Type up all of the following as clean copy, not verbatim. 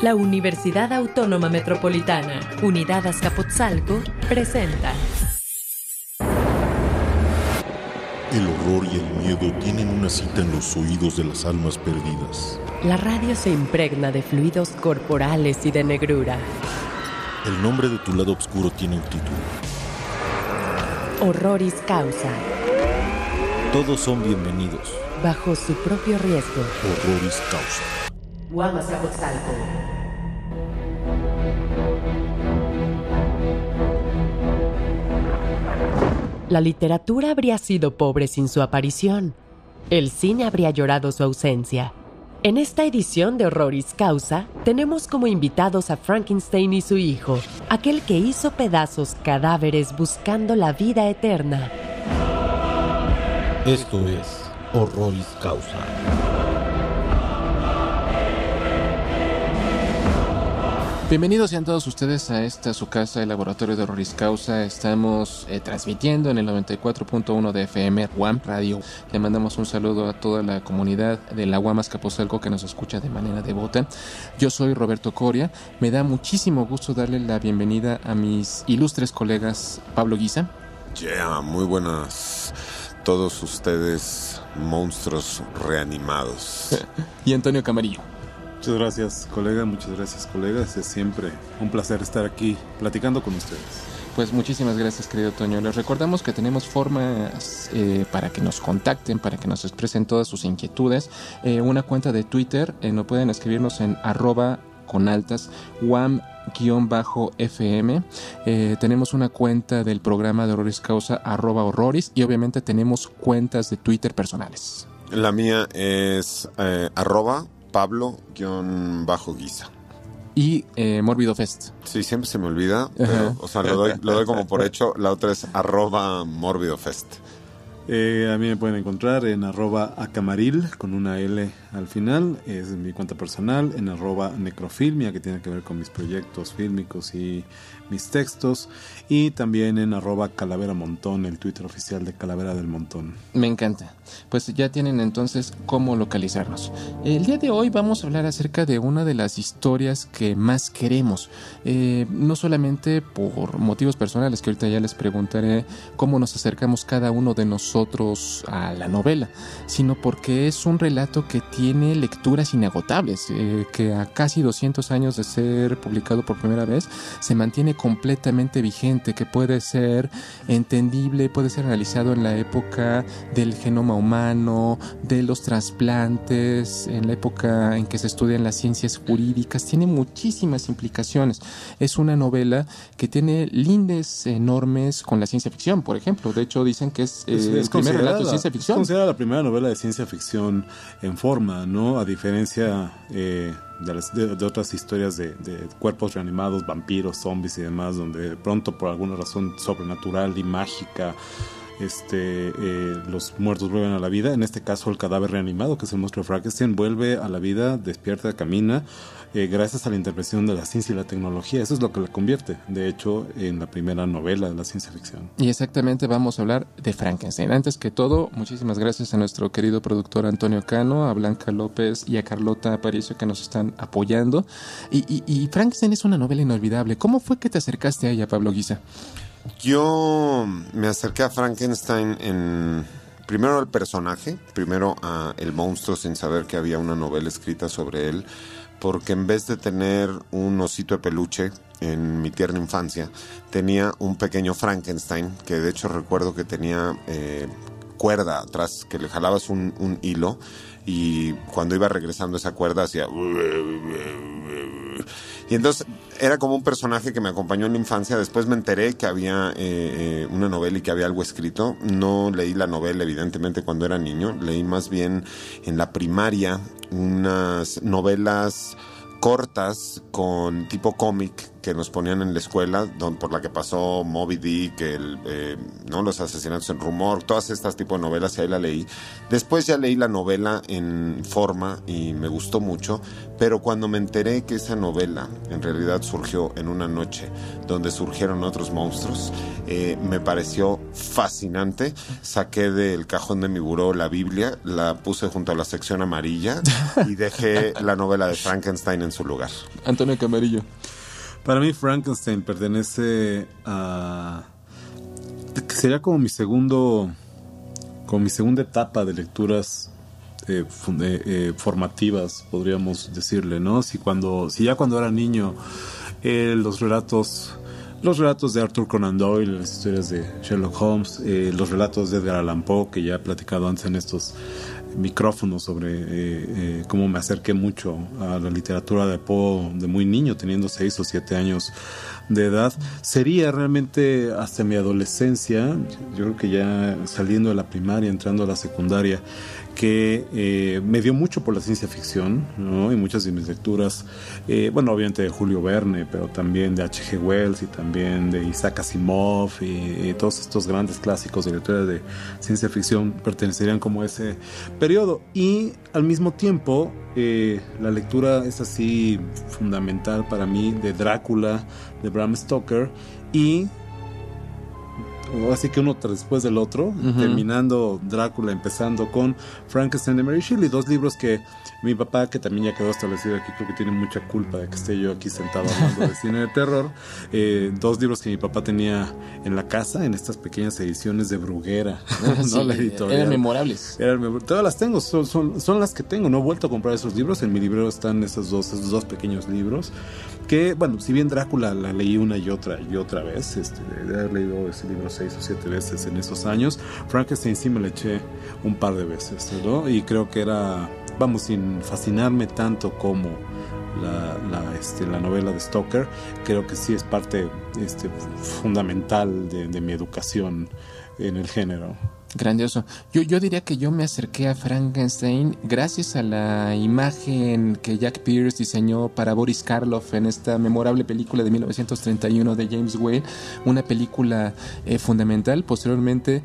La Universidad Autónoma Metropolitana, Unidad Azcapotzalco, presenta. El horror y el miedo tienen una cita en los oídos de las almas perdidas. La radio se impregna de fluidos corporales y de negrura. El nombre de tu lado oscuro tiene un título. Horroris Causa. Todos son bienvenidos. Bajo su propio riesgo. Horroris Causa. UAM Azcapotzalco. La literatura habría sido pobre sin su aparición. El cine habría llorado su ausencia. En esta edición de Horroris Causa, tenemos como invitados a Frankenstein y su hijo, aquel que hizo pedazos cadáveres buscando la vida eterna. Esto es Horroris Causa. Bienvenidos sean todos ustedes a esta su casa, el laboratorio de Horroris Causa. Estamos transmitiendo en el 94.1 de FM UAM Radio. Le mandamos un saludo a toda la comunidad de la UAM Azcapotzalco que nos escucha de manera devota. Yo soy Roberto Coria. Me da muchísimo gusto darle la bienvenida a mis ilustres colegas Pablo Guisa. Muy buenas todos ustedes, monstruos reanimados. Y Antonio Camarillo. Muchas gracias, colegas. Es siempre un placer estar aquí platicando con ustedes. Pues muchísimas gracias, querido Toño. Les recordamos que tenemos formas para que nos contacten, para que nos expresen todas sus inquietudes. Una cuenta de Twitter, no pueden escribirnos en @UAM_FM. Tenemos una cuenta del programa de Horroris Causa, @Horroris, y obviamente tenemos cuentas de Twitter personales. La mía es @Pablo_Guisa. Y Mórbido Fest. Sí, siempre se me olvida, pero, lo doy como por hecho. La otra es @Mórbidofest. A mí me pueden encontrar en @acamaril con una L al final. Es mi cuenta personal. En @necrofilmia, que tiene que ver con mis proyectos fílmicos y mis textos. Y también en @calaveramontón, el Twitter oficial de Calavera del Montón. Me encanta. Pues ya tienen entonces cómo localizarnos. El día de hoy vamos a hablar acerca de una de las historias que más queremos. No solamente por motivos personales, que ahorita ya les preguntaré cómo nos acercamos cada uno de nosotros a la novela, sino porque es un relato que tiene lecturas inagotables, que a casi 200 años de ser publicado por primera vez, se mantiene completamente vigente, que puede ser entendible, puede ser analizado en la época del genoma humano, de los trasplantes, en la época en que se estudian las ciencias jurídicas. Tiene muchísimas implicaciones. Es una novela que tiene lindes enormes con la ciencia ficción, por ejemplo. De hecho, dicen que es el primer relato de ciencia ficción. Es considerada la primera novela de ciencia ficción en forma, ¿no? A diferencia de otras historias de cuerpos reanimados, vampiros, zombies y demás, donde de pronto por alguna razón sobrenatural y mágica los muertos vuelven a la vida. En este caso el cadáver reanimado, que es el monstruo de Frankenstein, vuelve a la vida, despierta, camina, gracias a la intervención de la ciencia y la tecnología. Eso es lo que la convierte, de hecho, en la primera novela de la ciencia ficción. Y exactamente vamos a hablar de Frankenstein. Antes que todo, muchísimas gracias a nuestro querido productor Antonio Cano, a Blanca López y a Carlota Aparicio, que nos están apoyando. Y Frankenstein es una novela inolvidable. ¿Cómo fue que te acercaste a ella, Pablo Guisa? Yo me acerqué a Frankenstein primero al personaje, primero a el monstruo, sin saber que había una novela escrita sobre él, porque en vez de tener un osito de peluche en mi tierna infancia, tenía un pequeño Frankenstein, que de hecho recuerdo que tenía cuerda atrás, que le jalabas un hilo, y cuando iba regresando esa cuerda hacía... Y entonces era como un personaje que me acompañó en la infancia. Después me enteré que había una novela y que había algo escrito. No leí la novela, evidentemente, cuando era niño. Leí más bien en la primaria unas novelas cortas con tipo cómic que nos ponían en la escuela, por la que pasó Moby Dick, ¿no? Los asesinatos en Rumor, todas estas tipos de novelas, y ahí la leí. Después ya leí la novela en forma y me gustó mucho, pero cuando me enteré que esa novela en realidad surgió en una noche donde surgieron otros monstruos, me pareció fascinante. Saqué del cajón de mi buró la Biblia, la puse junto a la sección amarilla y dejé la novela de Frankenstein en su lugar. Antonio Camarillo. Para mí Frankenstein pertenece a... sería como mi segunda etapa de lecturas formativas, podríamos decirle, ¿no? Si ya cuando era niño los relatos de Arthur Conan Doyle, las historias de Sherlock Holmes, los relatos de Edgar Allan Poe, que ya he platicado antes en estos micrófonos sobre cómo me acerqué mucho a la literatura de Poe de muy niño, teniendo 6 o 7 años de edad. Sería realmente hasta mi adolescencia, yo creo que ya saliendo de la primaria, entrando a la secundaria, que me dio mucho por la ciencia ficción, ¿no? Y muchas de mis lecturas, obviamente de Julio Verne, pero también de H.G. Wells y también de Isaac Asimov y todos estos grandes clásicos de literatura de ciencia ficción pertenecerían como a ese periodo. Y al mismo tiempo la lectura es así fundamental para mí de Drácula, de Bram Stoker, y así que uno después del otro, terminando Drácula, empezando con Frankenstein de Mary Shelley, 2 libros que mi papá, que también ya quedó establecido aquí, creo que tiene mucha culpa de que esté yo aquí sentado hablando de cine de terror. 2 libros que mi papá tenía en la casa, en estas pequeñas ediciones de Bruguera, ¿no? Sí, La editorial. Eran memorables. Todas las tengo, son las que tengo. No he vuelto a comprar esos libros. En mi librero están esos dos pequeños libros. Que, bueno, si bien Drácula la leí una y otra vez, de haber leído ese libro 6 o 7 veces en esos años, Frankenstein sí me lo eché un par de veces, ¿no? Y creo que era, sin fascinarme tanto como la novela de Stoker, creo que sí es parte fundamental de mi educación en el género. Grandioso. Yo diría que yo me acerqué a Frankenstein gracias a la imagen que Jack Pierce diseñó para Boris Karloff en esta memorable película de 1931 de James Whale, una película fundamental. Posteriormente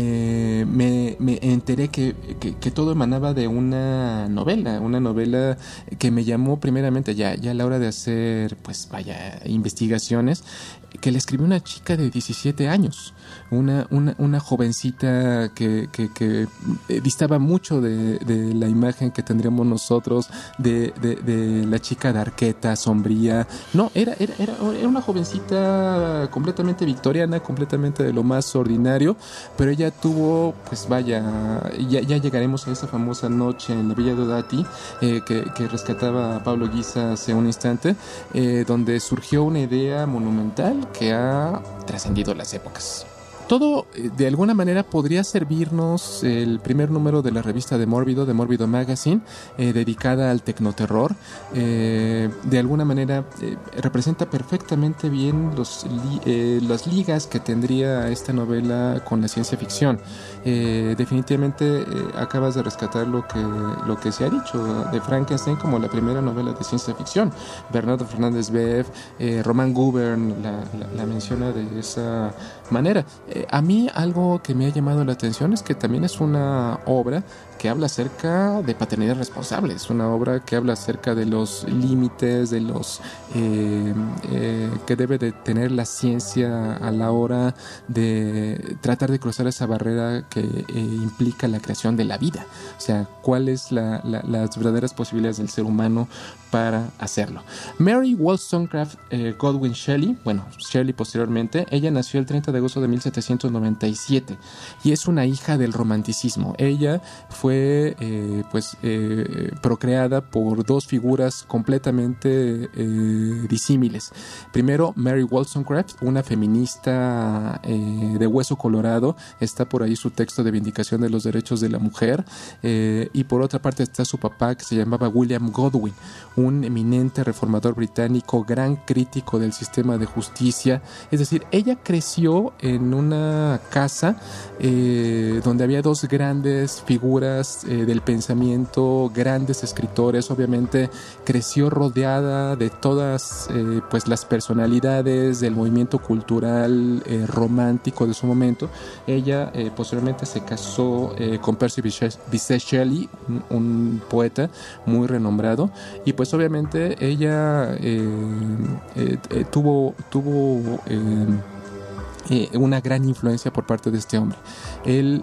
me enteré que todo emanaba de una novela que me llamó primeramente ya a la hora de hacer investigaciones, que le escribió una chica de 17 años, una jovencita que distaba mucho de la imagen que tendríamos nosotros de la chica darqueta, sombría. No, era una jovencita completamente victoriana, completamente de lo más ordinario, pero ella tuvo, ya llegaremos a esa famosa noche en la Villa Diodati, que rescataba a Pablo Guisa hace un instante, donde surgió una idea monumental que ha trascendido las épocas. Todo, de alguna manera, podría servirnos el primer número de la revista de Mórbido Magazine, dedicada al tecnoterror. De alguna manera representa perfectamente bien las ligas que tendría esta novela con la ciencia ficción. Definitivamente acabas de rescatar lo que se ha dicho de Frankenstein como la primera novela de ciencia ficción. Bernardo Fernández Beff, Román Gubern la menciona de esa manera. A mí algo que me ha llamado la atención es que también es una obra que habla acerca de paternidad responsable, es una obra que habla acerca de los límites, de los que debe de tener la ciencia a la hora de tratar de cruzar esa barrera que implica la creación de la vida. O sea, cuáles las verdaderas posibilidades del ser humano para hacerlo. Mary Wollstonecraft Godwin Shelley, Shelley posteriormente, ella nació el 30 de agosto de 1797 y es una hija del romanticismo. Ella fue procreada por 2 figuras completamente disímiles. Primero, Mary Wollstonecraft, una feminista de hueso colorado, está por ahí su texto de vindicación de los derechos de la mujer, y por otra parte está su papá, que se llamaba William Godwin, un eminente reformador británico, gran crítico del sistema de justicia. Es decir, ella creció en una casa donde había 2 grandes figuras figuras del pensamiento, grandes escritores. Obviamente creció rodeada de todas pues las personalidades del movimiento cultural romántico de su momento. Ella posteriormente se casó con Percy Bysshe Shelley, un poeta muy renombrado, y pues obviamente ella tuvo una gran influencia por parte de este hombre. Él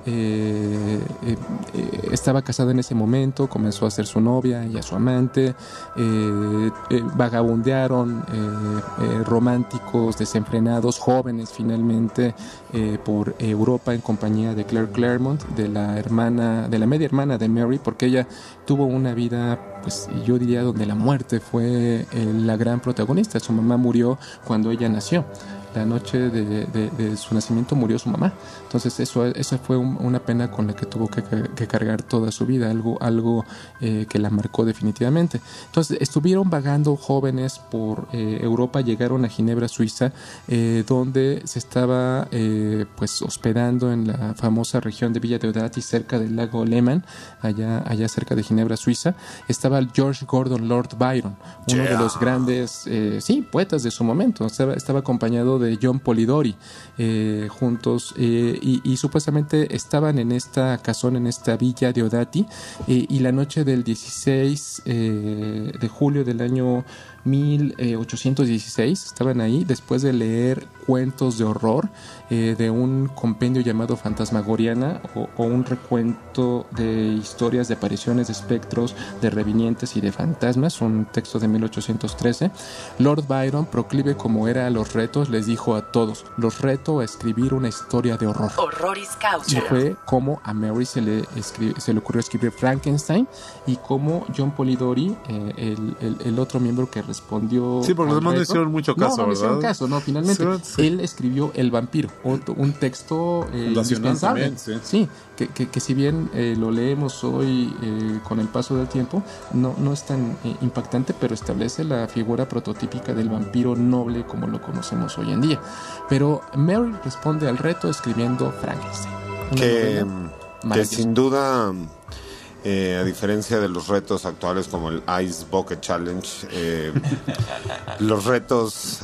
estaba casado en ese momento, comenzó a ser su novia y a su amante, vagabundearon románticos desenfrenados, jóvenes finalmente, por Europa en compañía de Claire Clairmont, de la media hermana de Mary, porque ella tuvo una vida, pues yo diría, donde la muerte fue la gran protagonista. Su mamá murió cuando ella nació. La noche de su nacimiento murió su mamá. Entonces eso fue una pena con la que tuvo que cargar toda su vida, algo que la marcó definitivamente. Entonces estuvieron vagando jóvenes por Europa, llegaron a Ginebra, Suiza, donde se estaba pues hospedando en la famosa región de Villa Deodati, cerca del lago Leman, allá cerca de Ginebra, Suiza. Estaba George Gordon Lord Byron, uno de los grandes poetas de su momento. Estaba acompañado de John Polidori, juntos, y supuestamente estaban en esta casona, en esta Villa Deodati, y la noche del 16 de julio del año 1816 estaban ahí, después de leer cuentos de horror de un compendio llamado Fantasmagoriana, o un recuento de historias de apariciones de espectros, de revinientes y de fantasmas, un texto de 1813. Lord Byron, proclive como era a los retos, les dijo a todos: los reto a escribir una historia de horror. Horroris causa. Y fue como a Mary se le ocurrió escribir Frankenstein, y como John Polidori, el otro miembro que respondió. Sí, porque los demás no hicieron mucho caso, no hicieron caso, no, finalmente. Sí. Él escribió El vampiro, un texto indispensable. Sí, que si bien lo leemos hoy con el paso del tiempo, no es tan impactante, pero establece la figura prototípica del vampiro noble como lo conocemos hoy en día. Pero Mary responde al reto escribiendo Frankenstein. Que sin duda, a diferencia de los retos actuales como el Ice Bucket Challenge, los retos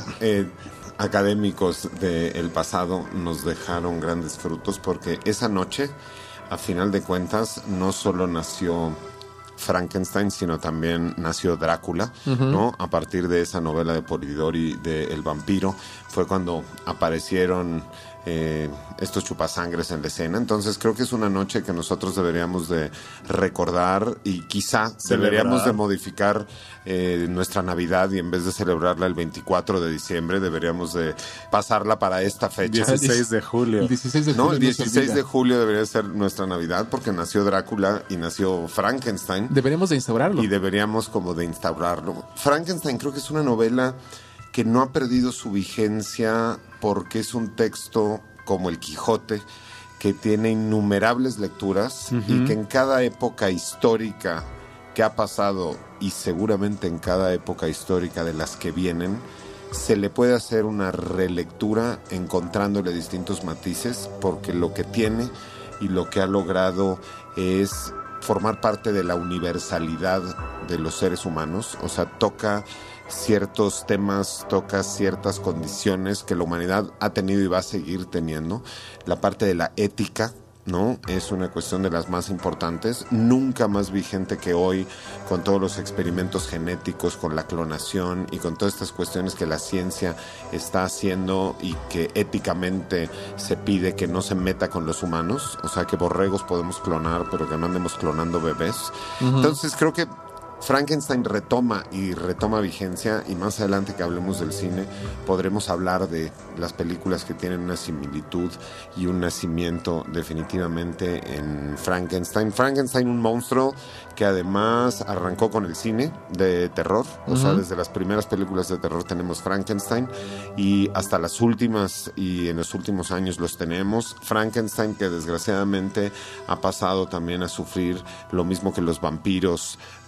académicos del pasado nos dejaron grandes frutos, porque esa noche, a final de cuentas, no solo nació Frankenstein, sino también nació Drácula, ¿no? A partir de esa novela de Polidori de El vampiro, fue cuando aparecieron estos chupasangres en la escena. Entonces creo que es una noche que nosotros deberíamos de recordar, y quizá deberíamos de modificar nuestra Navidad, y en vez de celebrarla el 24 de diciembre deberíamos de pasarla para esta fecha. 16 de julio. El 16 de julio. No, el 16 de julio debería ser nuestra Navidad, porque nació Drácula y nació Frankenstein. Deberíamos de instaurarlo. Y deberíamos como de instaurarlo. Frankenstein creo que es una novela que no ha perdido su vigencia, porque es un texto como El Quijote, que tiene innumerables lecturas, y que en cada época histórica que ha pasado, y seguramente en cada época histórica de las que vienen, se le puede hacer una relectura encontrándole distintos matices, porque lo que tiene y lo que ha logrado es formar parte de la universalidad de los seres humanos. O sea, toca ciertos temas, toca ciertas condiciones que la humanidad ha tenido y va a seguir teniendo. La parte de la ética, ¿no? Es una cuestión de las más importantes, nunca más vigente que hoy, con todos los experimentos genéticos, con la clonación y con todas estas cuestiones que la ciencia está haciendo, y que éticamente se pide que no se meta con los humanos. O sea, que borregos podemos clonar, pero que no andemos clonando bebés. Entonces creo que Frankenstein retoma vigencia, y más adelante que hablemos del cine podremos hablar de las películas que tienen una similitud y un nacimiento definitivamente en Frankenstein. Frankenstein, un monstruo que además arrancó con el cine de terror, o sea, desde las primeras películas de terror tenemos Frankenstein, y hasta las últimas, y en los últimos años los tenemos. Frankenstein, que desgraciadamente ha pasado también a sufrir lo mismo que los vampiros,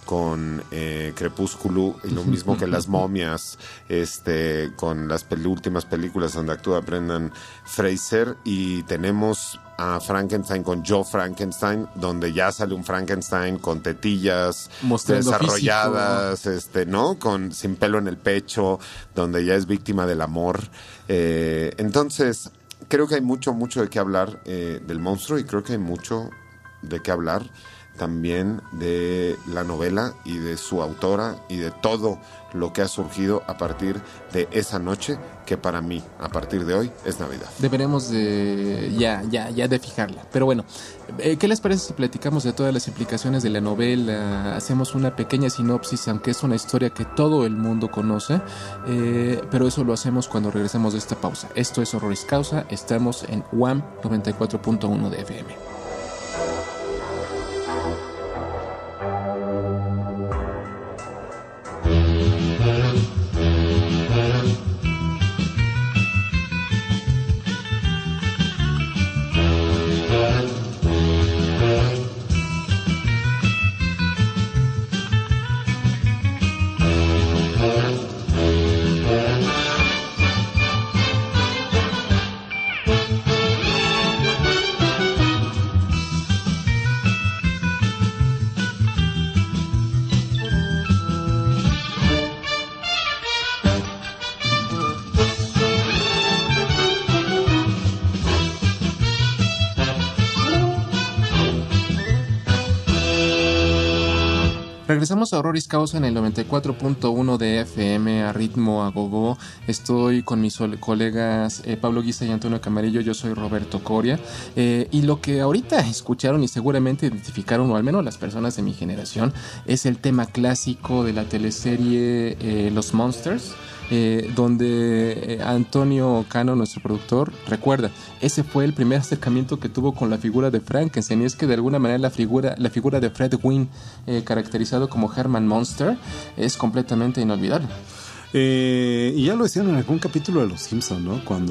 con Crepúsculo, y lo mismo que Las momias, con las últimas películas donde actúa Brendan Fraser, y tenemos a Frankenstein con Joe Frankenstein, donde ya sale un Frankenstein con tetillas mostrando desarrolladas, ¿no? Sin pelo en el pecho, donde ya es víctima del amor. Entonces, creo que hay mucho de qué hablar del monstruo, y creo que hay mucho de qué hablar también de la novela y de su autora y de todo lo que ha surgido a partir de esa noche, que para mí, a partir de hoy, es Navidad. Deberemos de de fijarla. Pero bueno, ¿qué les parece si platicamos de todas las implicaciones de la novela? Hacemos una pequeña sinopsis, aunque es una historia que todo el mundo conoce, pero eso lo hacemos cuando regresemos de esta pausa. Esto es Horroris Causa, estamos en UAM 94.1 de FM. Regresamos a Horroris Causa en el 94.1 de FM a ritmo a gogo. Estoy con mis colegas Pablo Guisa y Antonio Camarillo. Yo soy Roberto Coria. Y lo que ahorita escucharon y seguramente identificaron, o al menos las personas de mi generación, es el tema clásico de la teleserie Los Monsters. Donde Antonio Cano, nuestro productor, recuerda, ese fue el primer acercamiento que tuvo con la figura de Frankenstein, y es que de alguna manera la figura de Fred Gwynne, caracterizado como Herman Monster, es completamente inolvidable. Y ya lo decían en algún capítulo de Los Simpson, ¿no? Cuando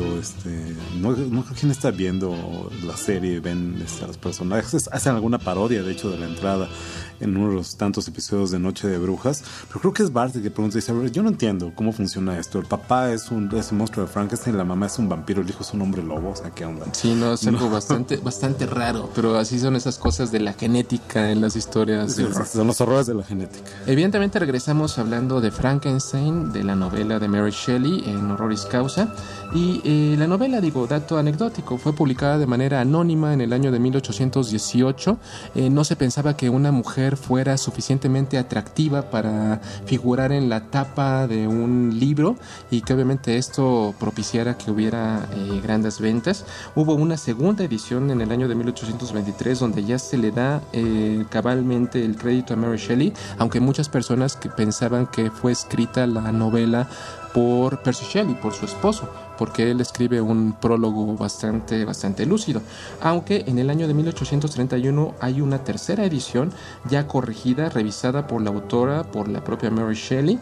no creo quién está viendo la serie, ven a los personajes, hacen alguna parodia de hecho de la entrada en uno de los tantos episodios de Noche de Brujas, pero creo que es Bart el que pregunta, dice, yo no entiendo cómo funciona esto, el papá es un monstruo de Frankenstein, la mamá es un vampiro, el hijo es un hombre lobo, o sea, ¿qué onda? Sí, no, es algo bastante raro, pero así son esas cosas de la genética en las historias. Sí, son los horrores de la genética. Evidentemente regresamos hablando de Frankenstein, de la novela de Mary Shelley en Horroris Causa, y la novela, dato anecdótico, fue publicada de manera anónima en el año de 1818. No se pensaba que una mujer fuera suficientemente atractiva para figurar en la tapa de un libro, y que obviamente esto propiciara que hubiera grandes ventas. Hubo una segunda edición en el año de 1823 donde ya se le da cabalmente el crédito a Mary Shelley, aunque muchas personas que pensaban que fue escrita la novela por Percy Shelley, por su esposo, porque él escribe un prólogo bastante lúcido, aunque en el año de 1831 hay una tercera edición ya corregida, revisada por la autora, por la propia Mary Shelley,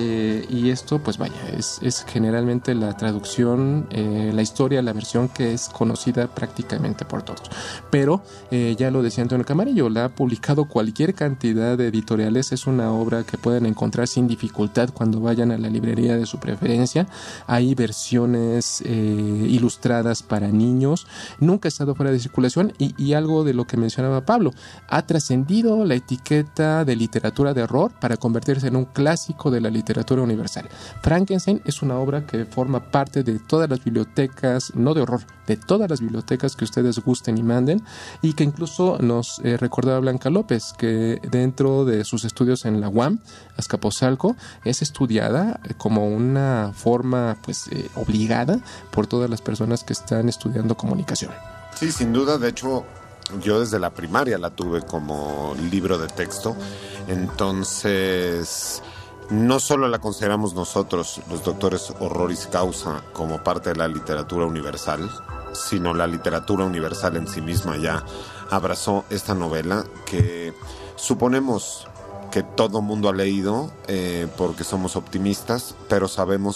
y esto pues es generalmente la traducción, la historia, la versión que es conocida prácticamente por todos, pero ya lo decía Antonio Camarillo, la ha publicado cualquier cantidad de editoriales, es una obra que pueden encontrar sin dificultad cuando vayan a la librería de su preferencia. Hay versiones ilustradas para niños, nunca ha estado fuera de circulación, y algo de lo que mencionaba Pablo, ha trascendido la etiqueta de literatura de horror para convertirse en un clásico de la literatura universal. Frankenstein es una obra que forma parte de todas las bibliotecas, no de horror, de todas las bibliotecas que ustedes gusten y manden, y que incluso nos recordaba Blanca López, que dentro de sus estudios en la UAM, Azcapotzalco, es estudiada como una forma obligada por todas las personas que están estudiando comunicación. Sí, sin duda. De hecho, yo desde la primaria la tuve como libro de texto. Entonces, no solo la consideramos nosotros, los doctores Horroris Causa, como parte de la literatura universal, sino la literatura universal en sí misma ya abrazó esta novela que suponemos que todo mundo ha leído porque somos optimistas, pero sabemos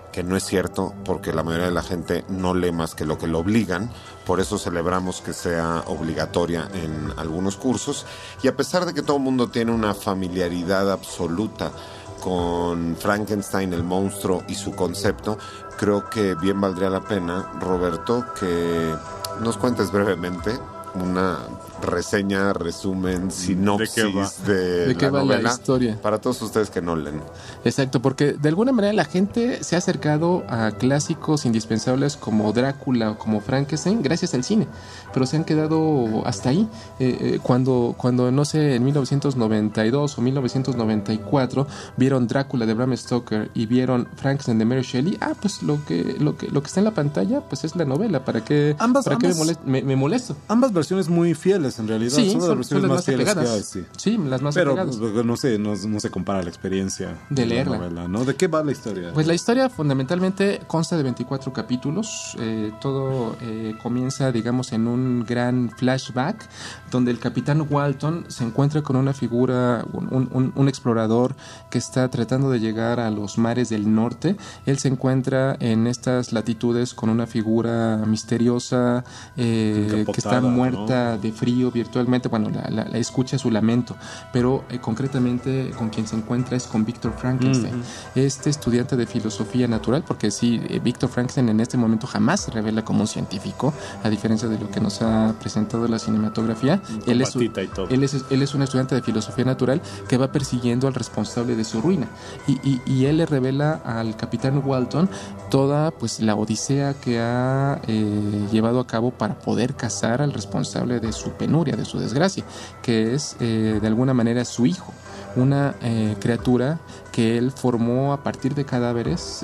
que no es cierto, porque la mayoría de la gente no lee más que lo que lo obligan. Por eso celebramos que sea obligatoria en algunos cursos. Y a pesar de que todo el mundo tiene una familiaridad absoluta con Frankenstein, el monstruo y su concepto, creo que bien valdría la pena, Roberto, que nos cuentes brevemente una reseña, resumen, sinopsis de qué va novela la historia para todos ustedes que no leen. Exacto, porque de alguna manera la gente se ha acercado a clásicos indispensables como Drácula o como Frankenstein gracias al cine, pero se han quedado hasta ahí. Cuando no sé, en 1992 o 1994 vieron Drácula de Bram Stoker y vieron Frankenstein de Mary Shelley, pues lo que está en la pantalla pues es la novela. ¿Para qué me molesto? Ambas versiones muy fieles en realidad, sí, son las versiones más fieles que hay, sí, las más pero apegadas. No se compara la experiencia de leerla. La novela, ¿no? ¿De qué va la historia? Pues la historia fundamentalmente consta de 24 capítulos. Todo comienza, digamos, en un gran flashback donde el capitán Walton se encuentra con una figura, un explorador que está tratando de llegar a los mares del norte. Él se encuentra en estas latitudes con una figura misteriosa que está muerta, ¿no?, de frío virtualmente. Bueno, la escucha su lamento, pero concretamente con quien se encuentra es con Victor Frankenstein, este estudiante de filosofía natural, porque sí, Victor Frankenstein en este momento jamás se revela como un científico, a diferencia de lo que nos ha presentado la cinematografía. Él es un estudiante de filosofía natural que va persiguiendo al responsable de su ruina, y él le revela al capitán Walton toda pues la odisea que ha llevado a cabo para poder cazar al responsable de su penuria, de su desgracia, que es de alguna manera su hijo, una criatura que él formó a partir de cadáveres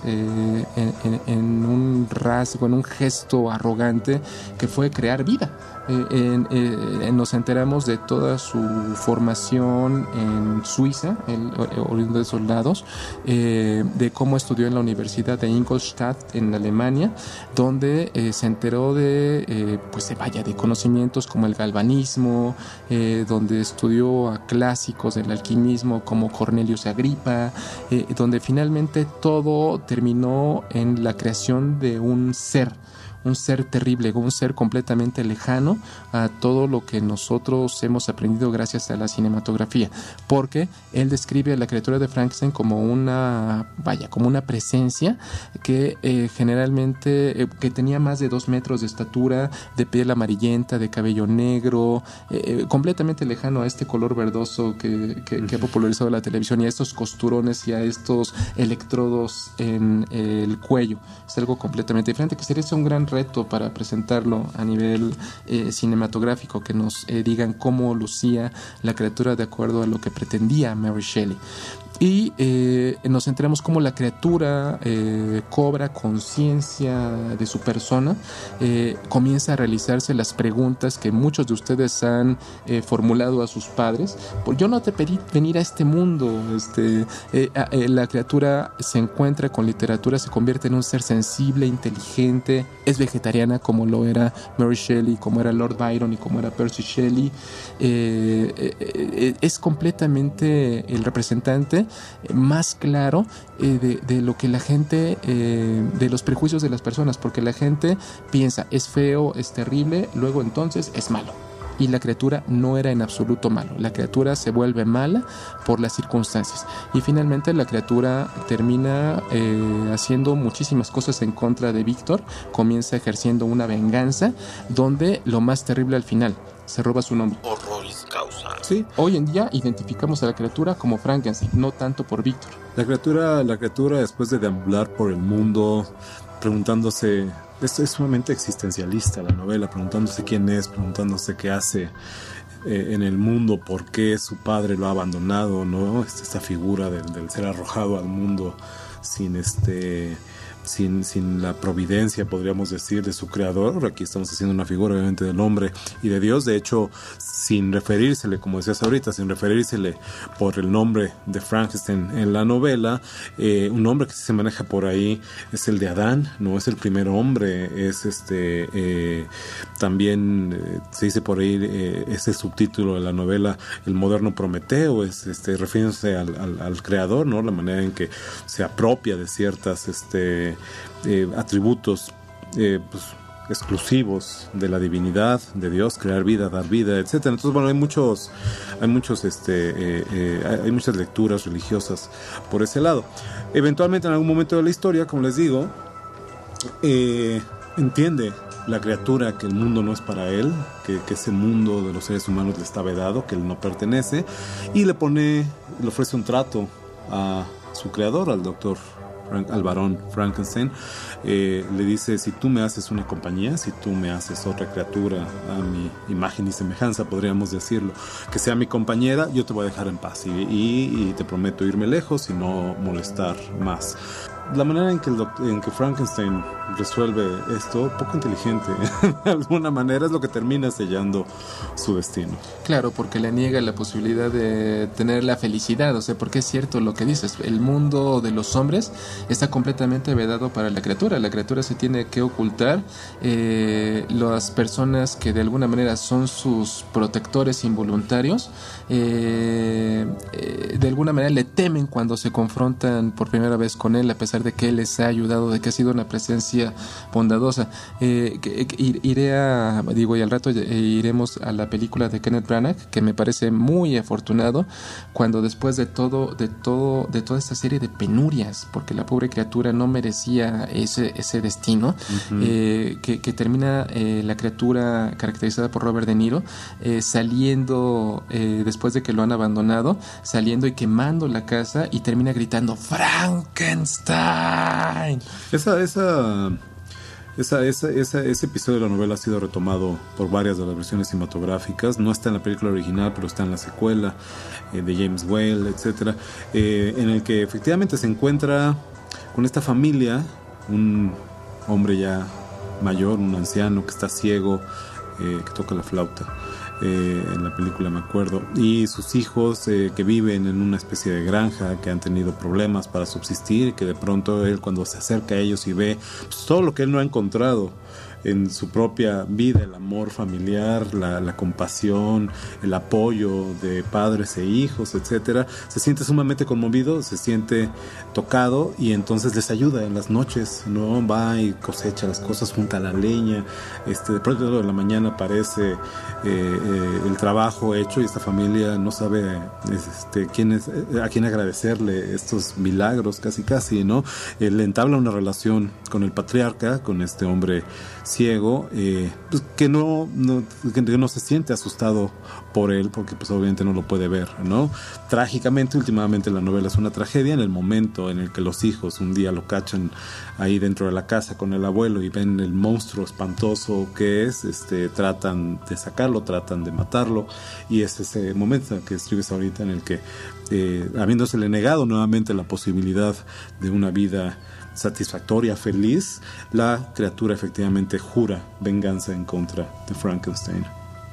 en un rasgo, en un gesto arrogante que fue crear vida. Nos enteramos de toda su formación en Suiza, oriundo de soldados, de cómo estudió en la Universidad de Ingolstadt en Alemania, donde se enteró de conocimientos como el galvanismo, donde estudió a clásicos del alquimismo como Cornelius Agripa, donde finalmente todo terminó en la creación de un ser terrible, un ser completamente lejano a todo lo que nosotros hemos aprendido gracias a la cinematografía, porque él describe a la criatura de Frankenstein como una presencia que generalmente que tenía más de 2 metros de estatura, de piel amarillenta, de cabello negro, completamente lejano a este color verdoso que ha popularizado la televisión, y a estos costurones y a estos electrodos en el cuello. Es algo completamente diferente, que sería un gran reto para presentarlo a nivel cinematográfico, que nos digan cómo lucía la criatura de acuerdo a lo que pretendía Mary Shelley. Y nos enteramos cómo la criatura cobra conciencia de su persona, comienza a realizarse las preguntas que muchos de ustedes han formulado a sus padres. Yo no te pedí venir a este mundo. La criatura se encuentra con literatura, se convierte en un ser sensible, inteligente, es vegetariana como lo era Mary Shelley, como era Lord Byron y como era Percy Shelley. Es completamente el representante más claro de lo que la gente, de los prejuicios de las personas, porque la gente piensa es feo, es terrible, luego entonces es malo. Y la criatura no era en absoluto malo. La criatura se vuelve mala por las circunstancias. Y finalmente la criatura termina haciendo muchísimas cosas en contra de Víctor. Comienza ejerciendo una venganza, donde lo más terrible al final, se roba su nombre. Horroris causa. Sí, hoy en día identificamos a la criatura como Frankenstein, no tanto por Víctor. La criatura después de deambular por el mundo, preguntándose... Esto es sumamente existencialista la novela, preguntándose quién es, preguntándose qué hace en el mundo, por qué su padre lo ha abandonado, ¿no? Esta figura del ser arrojado al mundo sin la providencia, podríamos decir, de su creador. Aquí estamos haciendo una figura obviamente del hombre y de Dios, de hecho sin referírsele, como decías ahorita, sin referírsele por el nombre de Frankenstein en la novela. Un nombre que se maneja por ahí es el de Adán, no es el primer hombre, es también se dice por ahí ese subtítulo de la novela, el moderno Prometeo, es refiriéndose al creador, ¿no? La manera en que se apropia apropia de ciertas atributos pues, exclusivos de la divinidad, de Dios, crear vida, dar vida, etcétera. Entonces, bueno, hay muchas lecturas religiosas por ese lado. Eventualmente, en algún momento de la historia, como les digo, entiende la criatura que el mundo no es para él, que ese mundo de los seres humanos le está vedado, que él no pertenece, y le ofrece un trato a su creador, al varón Frankenstein. Le dice: si tú me haces una compañía, si tú me haces otra criatura a mi imagen y semejanza, podríamos decirlo, que sea mi compañera, yo te voy a dejar en paz y te prometo irme lejos y no molestar más. La manera en que Frankenstein resuelve esto, poco inteligente, de alguna manera, es lo que termina sellando su destino. Claro, porque le niega la posibilidad de tener la felicidad, o sea, porque es cierto lo que dices, el mundo de los hombres está completamente vedado para la criatura se tiene que ocultar, las personas que de alguna manera son sus protectores involuntarios, de alguna manera le temen cuando se confrontan por primera vez con él, a pesar de que él les ha ayudado, de que ha sido una presencia bondadosa. Y al rato iremos a la película de Kenneth Branagh, que me parece muy afortunado, cuando después de toda esta serie de penurias, porque la pobre criatura no merecía ese destino, que termina la criatura caracterizada por Robert De Niro, saliendo después de que lo han abandonado, saliendo y quemando la casa, y termina gritando ¡Frankenstein! Ese episodio de la novela ha sido retomado por varias de las versiones cinematográficas. No está en la película original, pero está en la secuela de James Whale, etcétera, en el que efectivamente se encuentra con esta familia, un hombre ya mayor, un anciano que está ciego, que toca la flauta. En la película me acuerdo, y sus hijos que viven en una especie de granja, que han tenido problemas para subsistir, y que de pronto él, cuando se acerca a ellos y ve pues, todo lo que él no ha encontrado en su propia vida, el amor familiar, la compasión, el apoyo de padres e hijos, etcétera, se siente sumamente conmovido, se siente tocado, y entonces les ayuda en las noches, ¿no? Va y cosecha las cosas, junta la leña, de pronto en la mañana aparece el trabajo hecho, y esta familia no sabe a quién agradecerle estos milagros, casi, ¿no? Él entabla una relación con el patriarca, con este hombre ciego, pues que no se siente asustado por él, porque pues obviamente no lo puede ver, ¿no? Trágicamente, últimamente la novela es una tragedia. En el momento en el que los hijos un día lo cachan ahí dentro de la casa con el abuelo y ven el monstruo espantoso que es, tratan de sacarlo, tratan de matarlo, y es ese momento que escribes ahorita en el que, habiéndosele negado nuevamente la posibilidad de una vida satisfactoria, feliz, la criatura efectivamente jura venganza en contra de Frankenstein.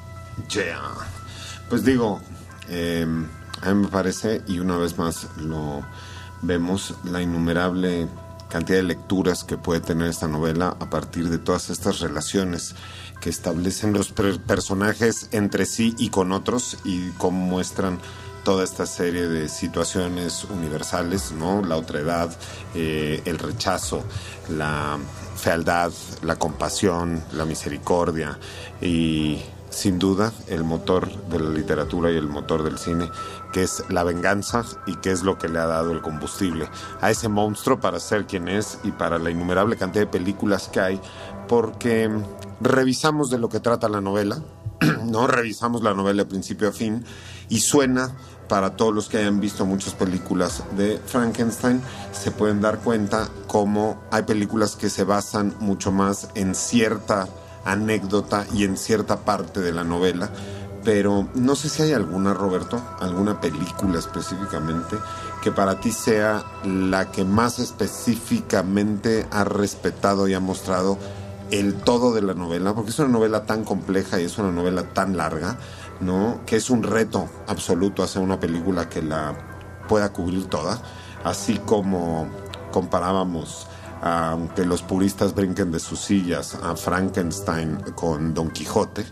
Pues digo, a mí me parece, y una vez más lo vemos, la innumerable cantidad de lecturas que puede tener esta novela a partir de todas estas relaciones que establecen los personajes entre sí y con otros, y cómo muestran toda esta serie de situaciones universales, ¿no? La otredad, el rechazo, la fealdad, la compasión, la misericordia, y sin duda el motor de la literatura y el motor del cine, que es la venganza, y que es lo que le ha dado el combustible a ese monstruo para ser quien es, y para la innumerable cantidad de películas que hay, porque revisamos de lo que trata la novela, ¿no? Revisamos la novela de principio a fin, y suena, para todos los que hayan visto muchas películas de Frankenstein, se pueden dar cuenta cómo hay películas que se basan mucho más en cierta anécdota y en cierta parte de la novela, pero no sé si hay alguna, Roberto, alguna película específicamente que para ti sea la que más específicamente ha respetado y ha mostrado el todo de la novela, porque es una novela tan compleja y es una novela tan larga, ¿no? Que es un reto absoluto hacer una película que la pueda cubrir toda, así como comparábamos, aunque los puristas brinquen de sus sillas, a Frankenstein con Don Quijote.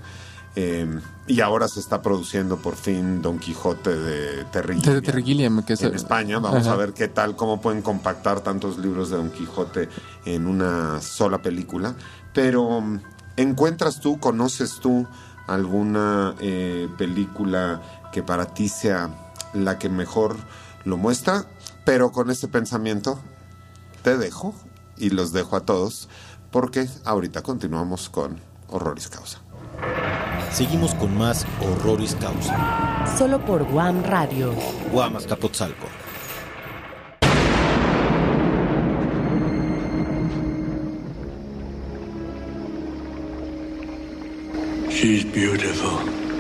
Y ahora se está produciendo por fin Don Quijote de Terry Gilliam, que es en España. Vamos a ver qué tal, cómo pueden compactar tantos libros de Don Quijote en una sola película. Pero conoces tú alguna película que para ti sea la que mejor lo muestra? Pero con este pensamiento te dejo y los dejo a todos, porque ahorita continuamos con Horroris Causa. Seguimos con más Horroris Causa. Solo por Guam Radio. Guam Azcapotzalco. She's beautiful.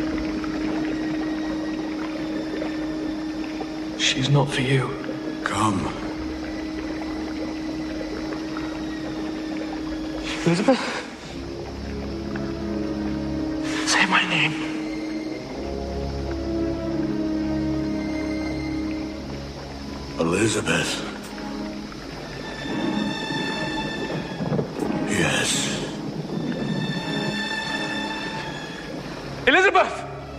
She's not for you. Come. Elizabeth? Say my name. Elizabeth. Yes. Elizabeth!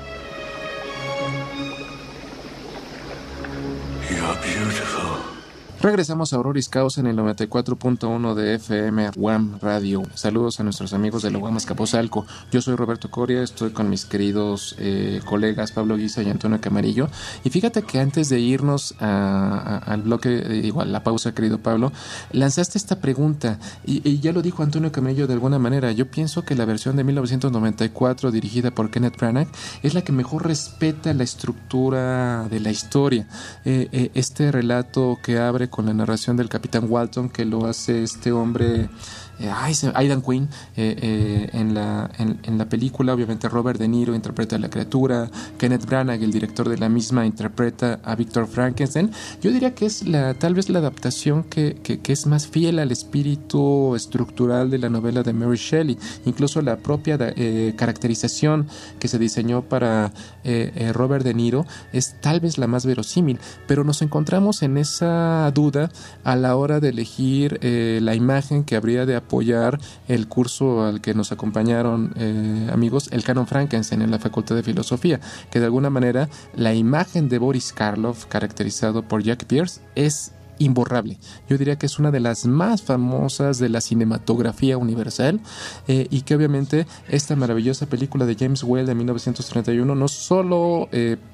You're beautiful. Regresamos a Horroris Causa en el 94.1 de FM Guam Radio. Saludos a nuestros amigos de la Guam Azcapotzalco. Yo soy Roberto Coria, estoy con mis queridos colegas Pablo Guisa y Antonio Camarillo. Y fíjate que antes de irnos al bloque, igual la pausa, querido Pablo, lanzaste esta pregunta y ya lo dijo Antonio Camarillo de alguna manera. Yo pienso que la versión de 1994 dirigida por Kenneth Branagh es la que mejor respeta la estructura de la historia. Este relato que abre con la narración del Capitán Walton, que lo hace este hombre Aidan Quinn en la película. Obviamente Robert De Niro interpreta a la criatura, Kenneth Branagh, el director de la misma, interpreta a Victor Frankenstein. Yo diría que es tal vez la adaptación que es más fiel al espíritu estructural de la novela de Mary Shelley. Incluso la propia caracterización que se diseñó para Robert De Niro es tal vez la más verosímil, pero nos encontramos en esa duda a la hora de elegir la imagen que habría de apoyar el curso al que nos acompañaron amigos, el Canon Frankenstein en la Facultad de Filosofía, que de alguna manera la imagen de Boris Karloff, caracterizado por Jack Pierce, es imborrable. Yo diría que es una de las más famosas de la cinematografía universal, y que obviamente esta maravillosa película de James Whale de 1931 no solo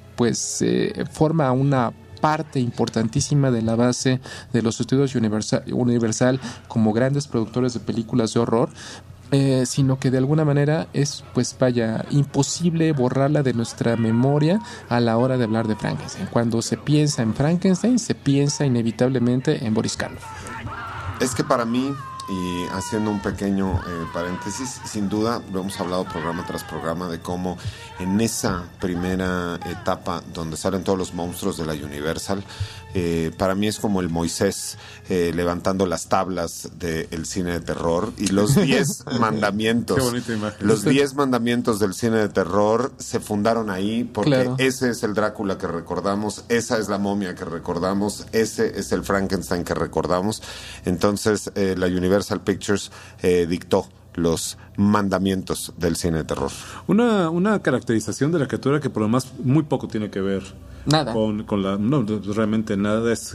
forma una parte importantísima de la base de los estudios Universal como grandes productores de películas de horror, sino que de alguna manera es, imposible borrarla de nuestra memoria a la hora de hablar de Frankenstein. Cuando se piensa en Frankenstein, se piensa inevitablemente en Boris Karloff. Es que para mí, y haciendo un pequeño paréntesis, sin duda lo hemos hablado programa tras programa de cómo en esa primera etapa donde salen todos los monstruos de la Universal, para mí es como el Moisés levantando las tablas del cine de terror, y los 10 mandamientos. Qué bonita imagen. Los 10 mandamientos del cine de terror se fundaron ahí, porque claro, ese es el Drácula que recordamos, esa es la momia que recordamos, ese es el Frankenstein que recordamos. Entonces la Universal Pictures dictó los mandamientos del cine de terror. Una caracterización de la criatura que por lo demás muy poco tiene que ver nada con la... No, realmente nada. Es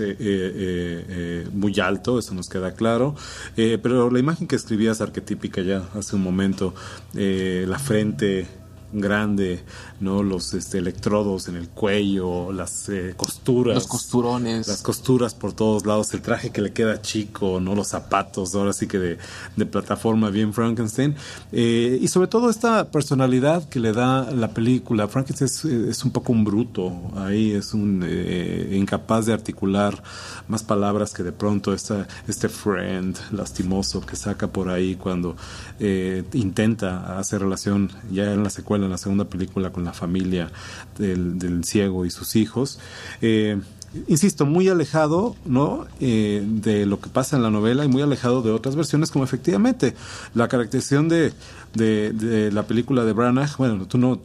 muy alto, eso nos queda claro, pero la imagen que escribías arquetípica ya hace un momento, la frente grande, ¿no? Los electrodos en el cuello, las costuras, los costurones, las costuras por todos lados, el traje que le queda chico, ¿no? Los zapatos, ahora sí que de plataforma bien Frankenstein, y sobre todo esta personalidad que le da la película. Frankenstein es un poco un bruto, ahí es un incapaz de articular más palabras que de pronto este friend lastimoso que saca por ahí cuando intenta hacer relación ya en la secuela, en la segunda película, con la familia del ciego y sus hijos. Insisto, muy alejado, ¿no? De lo que pasa en la novela, y muy alejado de otras versiones, como efectivamente la caracterización de la película de Branagh. Bueno, tú no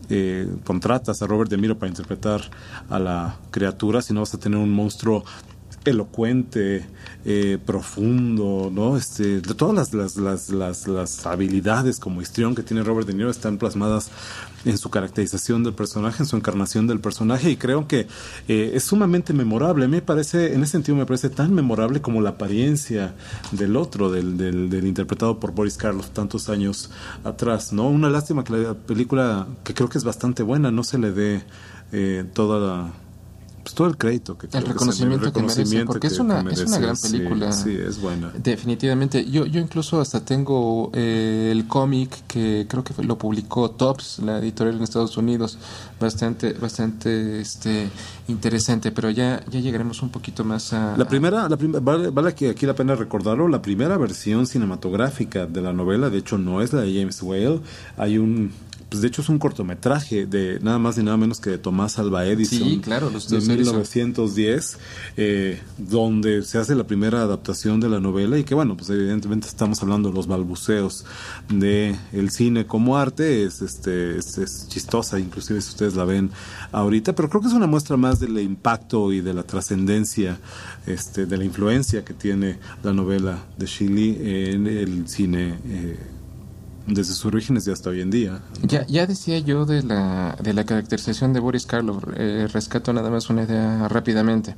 contratas a Robert De Niro para interpretar a la criatura, sino vas a tener un monstruo elocuente, profundo, ¿no? De todas las habilidades como histrión que tiene Robert De Niro están plasmadas en su caracterización del personaje, en su encarnación del personaje, y creo que es sumamente memorable. A mí me parece, en ese sentido me parece tan memorable como la apariencia del otro, del interpretado por Boris Karloff tantos años atrás, ¿no? Una lástima que la película, que creo que es bastante buena, no se le dé todo el crédito que el reconocimiento que merece, porque es una gran película. Sí, es buena. Definitivamente. Yo incluso hasta tengo el cómic que creo que lo publicó Topps, la editorial en Estados Unidos, bastante interesante, pero ya llegaremos un poquito más a... La primera vale aquí la pena recordarlo, la primera versión cinematográfica de la novela, de hecho no es la de James Whale, pues de hecho es un cortometraje de nada más ni nada menos que de Tomás Alva Edison. Sí, claro, de 1910, donde se hace la primera adaptación de la novela, y que bueno, pues evidentemente estamos hablando de los balbuceos de el cine como arte. Es chistosa, inclusive si ustedes la ven ahorita, pero creo que es una muestra más del impacto y de la trascendencia, de la influencia que tiene la novela de Shelley en el cine desde sus orígenes y hasta hoy en día. Ya decía yo de la caracterización de Boris Karloff. Rescato nada más una idea rápidamente.